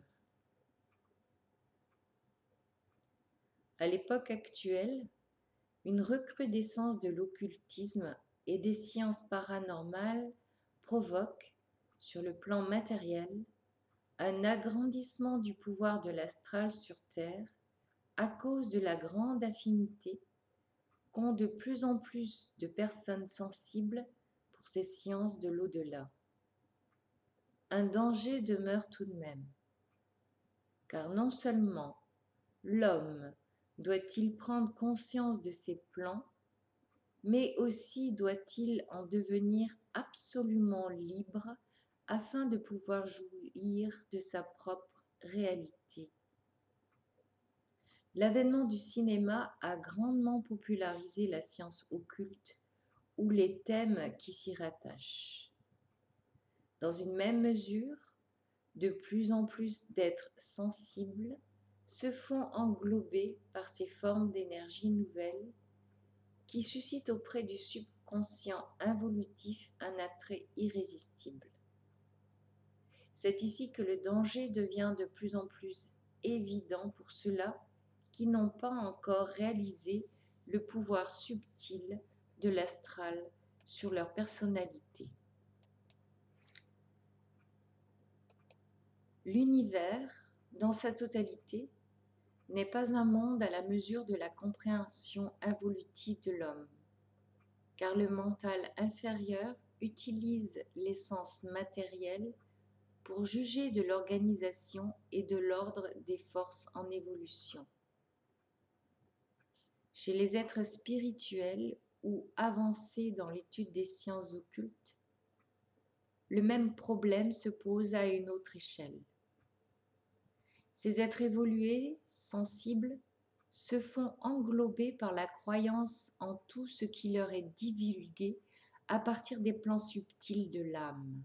À l'époque actuelle, une recrudescence de l'occultisme et des sciences paranormales provoque, sur le plan matériel, un agrandissement du pouvoir de l'astral sur Terre à cause de la grande affinité qu'ont de plus en plus de personnes sensibles pour ces sciences de l'au-delà. Un danger demeure tout de même, car non seulement l'homme doit-il prendre conscience de ses plans, mais aussi doit-il en devenir absolument libre afin de pouvoir jouir de sa propre réalité. L'avènement du cinéma a grandement popularisé la science occulte ou les thèmes qui s'y rattachent. Dans une même mesure, de plus en plus d'êtres sensibles se font englober par ces formes d'énergie nouvelles qui suscitent auprès du subconscient involutif un attrait irrésistible. C'est ici que le danger devient de plus en plus évident pour ceux-là qui n'ont pas encore réalisé le pouvoir subtil de l'astral sur leur personnalité. L'univers, dans sa totalité, n'est pas un monde à la mesure de la compréhension involutive de l'homme, car le mental inférieur utilise l'essence matérielle pour juger de l'organisation et de l'ordre des forces en évolution. Chez les êtres spirituels ou avancés dans l'étude des sciences occultes, le même problème se pose à une autre échelle. Ces êtres évolués, sensibles, se font englober par la croyance en tout ce qui leur est divulgué à partir des plans subtils de l'âme.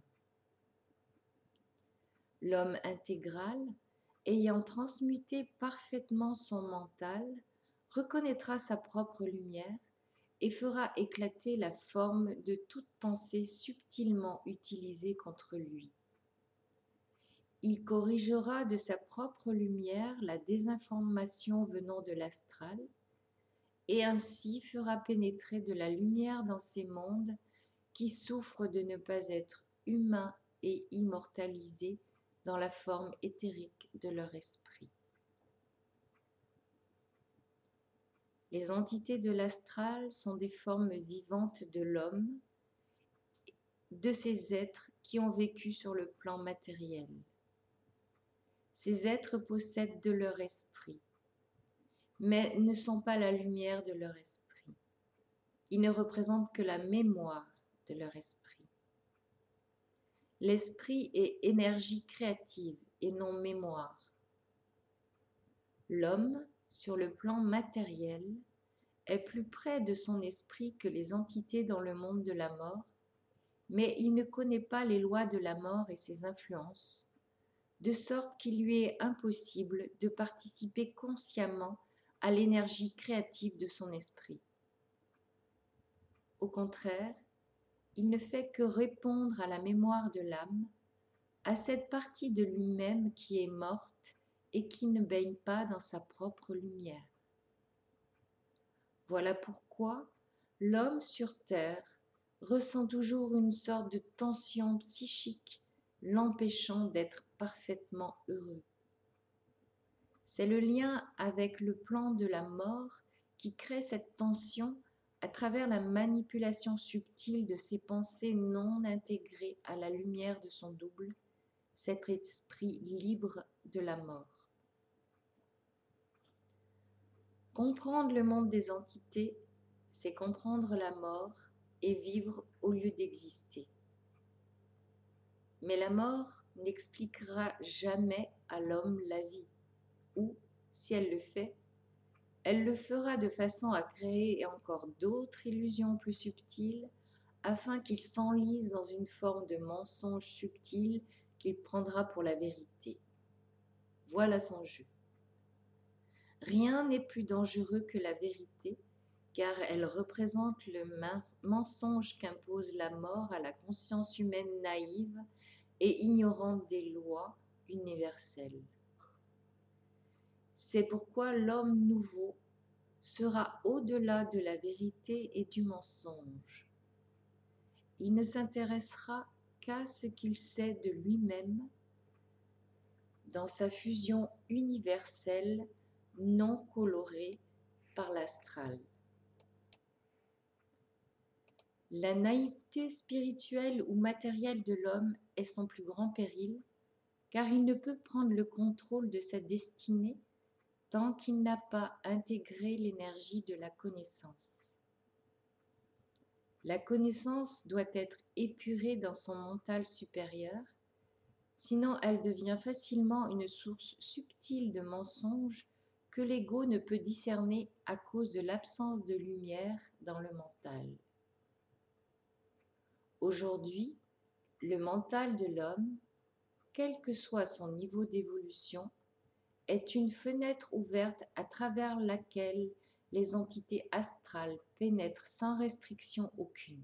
L'homme intégral, ayant transmuté parfaitement son mental, reconnaîtra sa propre lumière et fera éclater la forme de toute pensée subtilement utilisée contre lui. Il corrigera de sa propre lumière la désinformation venant de l'astral et ainsi fera pénétrer de la lumière dans ces mondes qui souffrent de ne pas être humains et immortalisés dans la forme éthérique de leur esprit. Les entités de l'astral sont des formes vivantes de l'homme, de ces êtres qui ont vécu sur le plan matériel. Ces êtres possèdent de leur esprit, mais ne sont pas la lumière de leur esprit. Ils ne représentent que la mémoire de leur esprit. L'esprit est énergie créative et non mémoire. L'homme, sur le plan matériel, est plus près de son esprit que les entités dans le monde de la mort, mais il ne connaît pas les lois de la mort et ses influences, de sorte qu'il lui est impossible de participer consciemment à l'énergie créative de son esprit. Au contraire, il ne fait que répondre à la mémoire de l'âme, à cette partie de lui-même qui est morte et qui ne baigne pas dans sa propre lumière. Voilà pourquoi l'homme sur terre ressent toujours une sorte de tension psychique l'empêchant d'être parfaitement heureux. C'est le lien avec le plan de la mort qui crée cette tension à travers la manipulation subtile de ses pensées non intégrées à la lumière de son double, cet esprit libre de la mort. Comprendre le monde des entités, c'est comprendre la mort et vivre au lieu d'exister. Mais la mort n'expliquera jamais à l'homme la vie, ou, si elle le fait, elle le fera de façon à créer encore d'autres illusions plus subtiles, afin qu'il s'enlise dans une forme de mensonge subtil qu'il prendra pour la vérité. Voilà son jeu. Rien n'est plus dangereux que la vérité, car elle représente le mensonge qu'impose la mort à la conscience humaine naïve et ignorante des lois universelles. C'est pourquoi l'homme nouveau sera au-delà de la vérité et du mensonge. Il ne s'intéressera qu'à ce qu'il sait de lui-même dans sa fusion universelle non colorée par l'astral. La naïveté spirituelle ou matérielle de l'homme est son plus grand péril, car il ne peut prendre le contrôle de sa destinée tant qu'il n'a pas intégré l'énergie de la connaissance. La connaissance doit être épurée dans son mental supérieur, sinon elle devient facilement une source subtile de mensonges que l'ego ne peut discerner à cause de l'absence de lumière dans le mental. Aujourd'hui, le mental de l'homme, quel que soit son niveau d'évolution, est une fenêtre ouverte à travers laquelle les entités astrales pénètrent sans restriction aucune.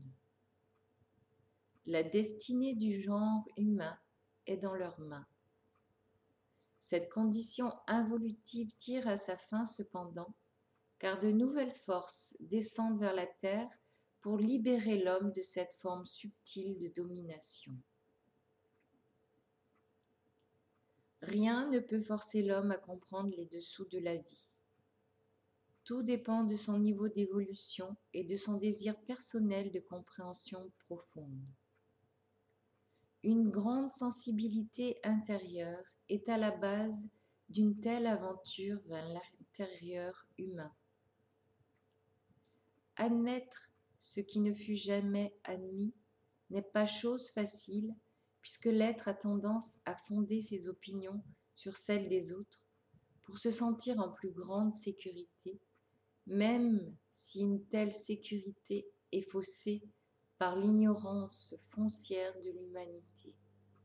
La destinée du genre humain est dans leurs mains. Cette condition involutive tire à sa fin cependant, car de nouvelles forces descendent vers la Terre pour libérer l'homme de cette forme subtile de domination. Rien ne peut forcer l'homme à comprendre les dessous de la vie. Tout dépend de son niveau d'évolution et de son désir personnel de compréhension profonde. Une grande sensibilité intérieure est à la base d'une telle aventure vers l'intérieur humain. Admettre ce qui ne fut jamais admis n'est pas chose facile, puisque l'être a tendance à fonder ses opinions sur celles des autres pour se sentir en plus grande sécurité, même si une telle sécurité est faussée par l'ignorance foncière de l'humanité.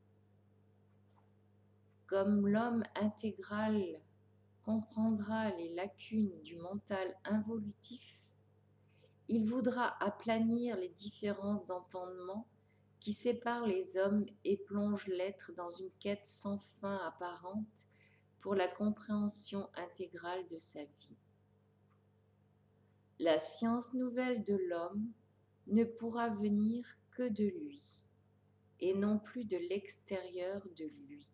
Comme l'homme intégral comprendra les lacunes du mental involutif, il voudra aplanir les différences d'entendement qui séparent les hommes et plongent l'être dans une quête sans fin apparente pour la compréhension intégrale de sa vie. La science nouvelle de l'homme ne pourra venir que de lui, et non plus de l'extérieur de lui.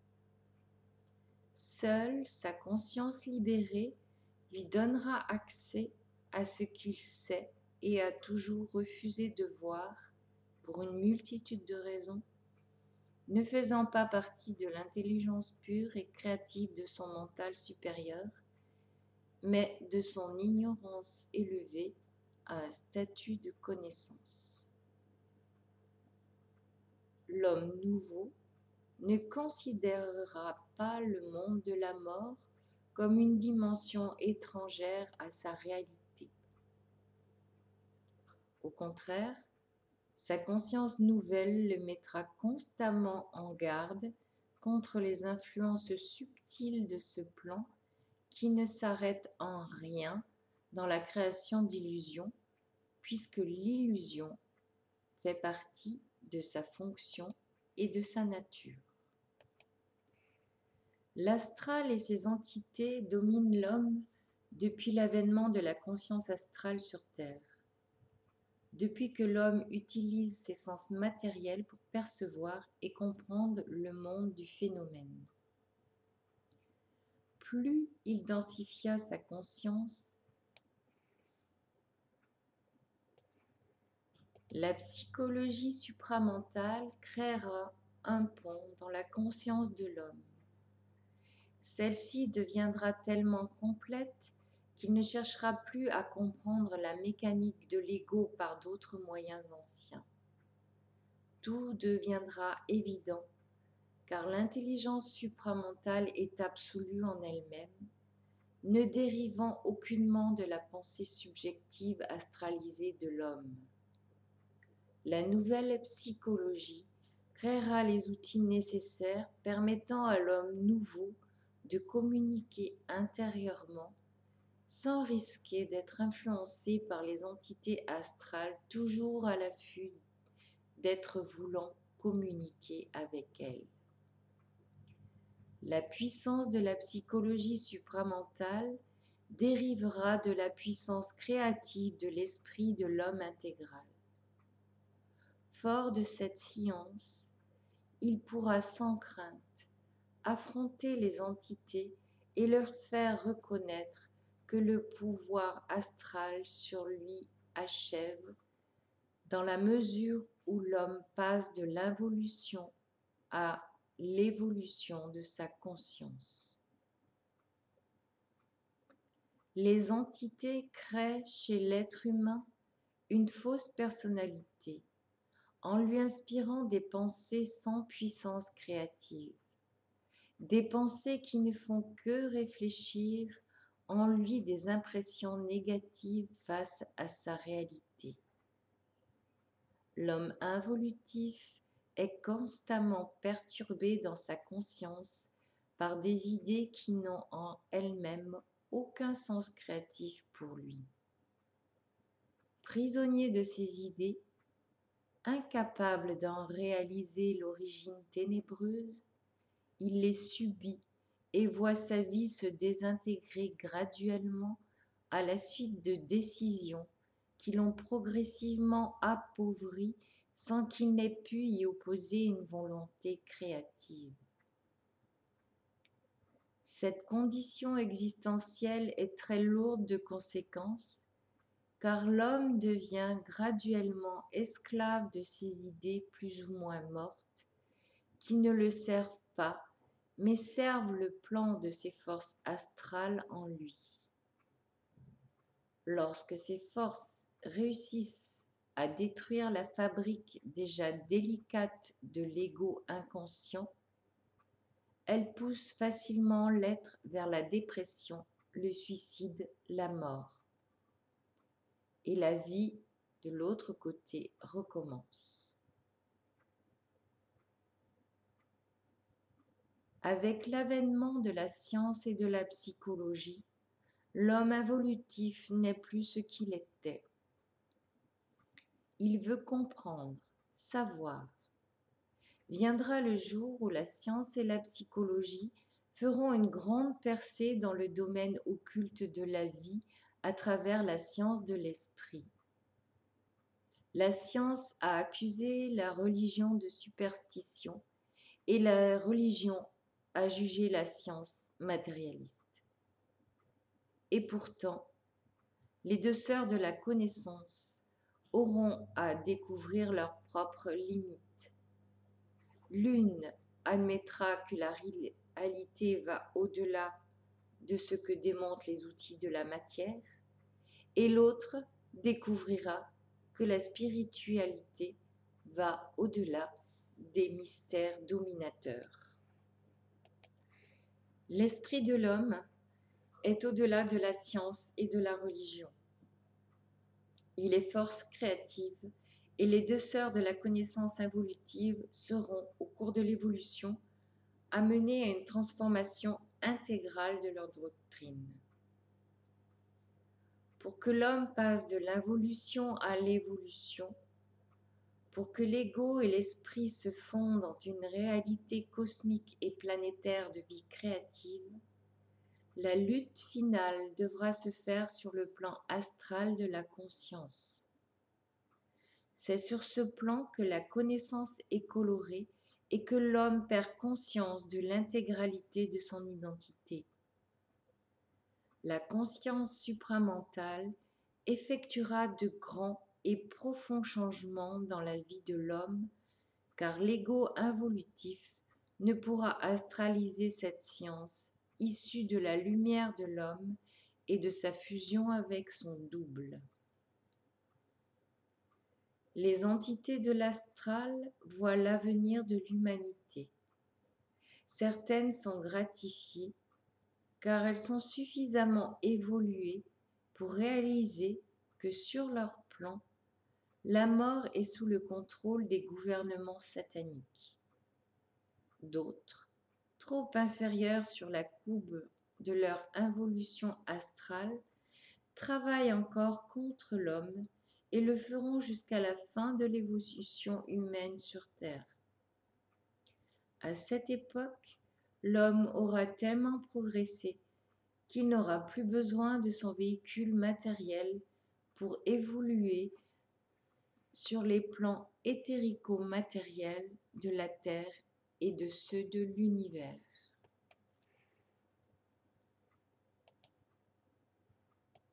Seule sa conscience libérée lui donnera accès à ce qu'il sait et a toujours refusé de voir, pour une multitude de raisons, ne faisant pas partie de l'intelligence pure et créative de son mental supérieur, mais de son ignorance élevée à un statut de connaissance. L'homme nouveau ne considérera pas le monde de la mort comme une dimension étrangère à sa réalité. Au contraire, sa conscience nouvelle le mettra constamment en garde contre les influences subtiles de ce plan qui ne s'arrête en rien dans la création d'illusions, puisque l'illusion fait partie de sa fonction et de sa nature. L'astral et ses entités dominent l'homme depuis l'avènement de la conscience astrale sur Terre, depuis que l'homme utilise ses sens matériels pour percevoir et comprendre le monde du phénomène. Plus il densifia sa conscience, la psychologie supramentale créera un pont dans la conscience de l'homme. Celle-ci deviendra tellement complète qu'il ne cherchera plus à comprendre la mécanique de l'ego par d'autres moyens anciens. Tout deviendra évident, car l'intelligence supramentale est absolue en elle-même, ne dérivant aucunement de la pensée subjective astralisée de l'homme. La nouvelle psychologie créera les outils nécessaires permettant à l'homme nouveau de communiquer intérieurement sans risquer d'être influencé par les entités astrales toujours à l'affût d'être voulant communiquer avec elles. La puissance de la psychologie supramentale dérivera de la puissance créative de l'esprit de l'homme intégral. Fort de cette science, il pourra sans crainte affronter les entités et leur faire reconnaître que le pouvoir astral sur lui achève dans la mesure où l'homme passe de l'involution à l'évolution de sa conscience. Les entités créent chez l'être humain une fausse personnalité, en lui inspirant des pensées sans puissance créative, des pensées qui ne font que réfléchir en lui des impressions négatives face à sa réalité. L'homme involutif est constamment perturbé dans sa conscience par des idées qui n'ont en elles-mêmes aucun sens créatif pour lui. Prisonnier de ces idées, incapable d'en réaliser l'origine ténébreuse, il les subit et voit sa vie se désintégrer graduellement à la suite de décisions qui l'ont progressivement appauvri sans qu'il n'ait pu y opposer une volonté créative. Cette condition existentielle est très lourde de conséquences, car l'homme devient graduellement esclave de ses idées plus ou moins mortes, qui ne le servent pas, mais servent le plan de ses forces astrales en lui. Lorsque ces forces réussissent à détruire la fabrique déjà délicate de l'ego inconscient, elles poussent facilement l'être vers la dépression, le suicide, la mort. Et la vie, de l'autre côté, recommence. Avec l'avènement de la science et de la psychologie, l'homme involutif n'est plus ce qu'il était. Il veut comprendre, savoir. Viendra le jour où la science et la psychologie feront une grande percée dans le domaine occulte de la vie à travers la science de l'esprit. La science a accusé la religion de superstition et la religion a jugé la science matérialiste. Et pourtant, les deux sœurs de la connaissance auront à découvrir leurs propres limites. L'une admettra que la réalité va au-delà de ce que démontrent les outils de la matière, et l'autre découvrira que la spiritualité va au-delà des mystères dominateurs. L'esprit de l'homme est au-delà de la science et de la religion. Il est force créative et les deux sœurs de la connaissance involutive seront, au cours de l'évolution, amenées à une transformation intégrale de leur doctrine. Pour que l'homme passe de l'involution à l'évolution, pour que l'ego et l'esprit se fondent en une réalité cosmique et planétaire de vie créative, la lutte finale devra se faire sur le plan astral de la conscience. C'est sur ce plan que la connaissance est colorée et que l'homme perd conscience de l'intégralité de son identité. La conscience supramentale effectuera de grands et profonds changements dans la vie de l'homme, car l'ego involutif ne pourra astraliser cette science issue de la lumière de l'homme et de sa fusion avec son double. Les entités de l'astral voient l'avenir de l'humanité. Certaines sont gratifiées car elles sont suffisamment évoluées pour réaliser que sur leur plan, la mort est sous le contrôle des gouvernements sataniques. D'autres, trop inférieures sur la courbe de leur involution astrale, travaillent encore contre l'homme et le feront jusqu'à la fin de l'évolution humaine sur Terre. À cette époque, l'homme aura tellement progressé qu'il n'aura plus besoin de son véhicule matériel pour évoluer sur les plans éthérico-matériels de la Terre et de ceux de l'univers.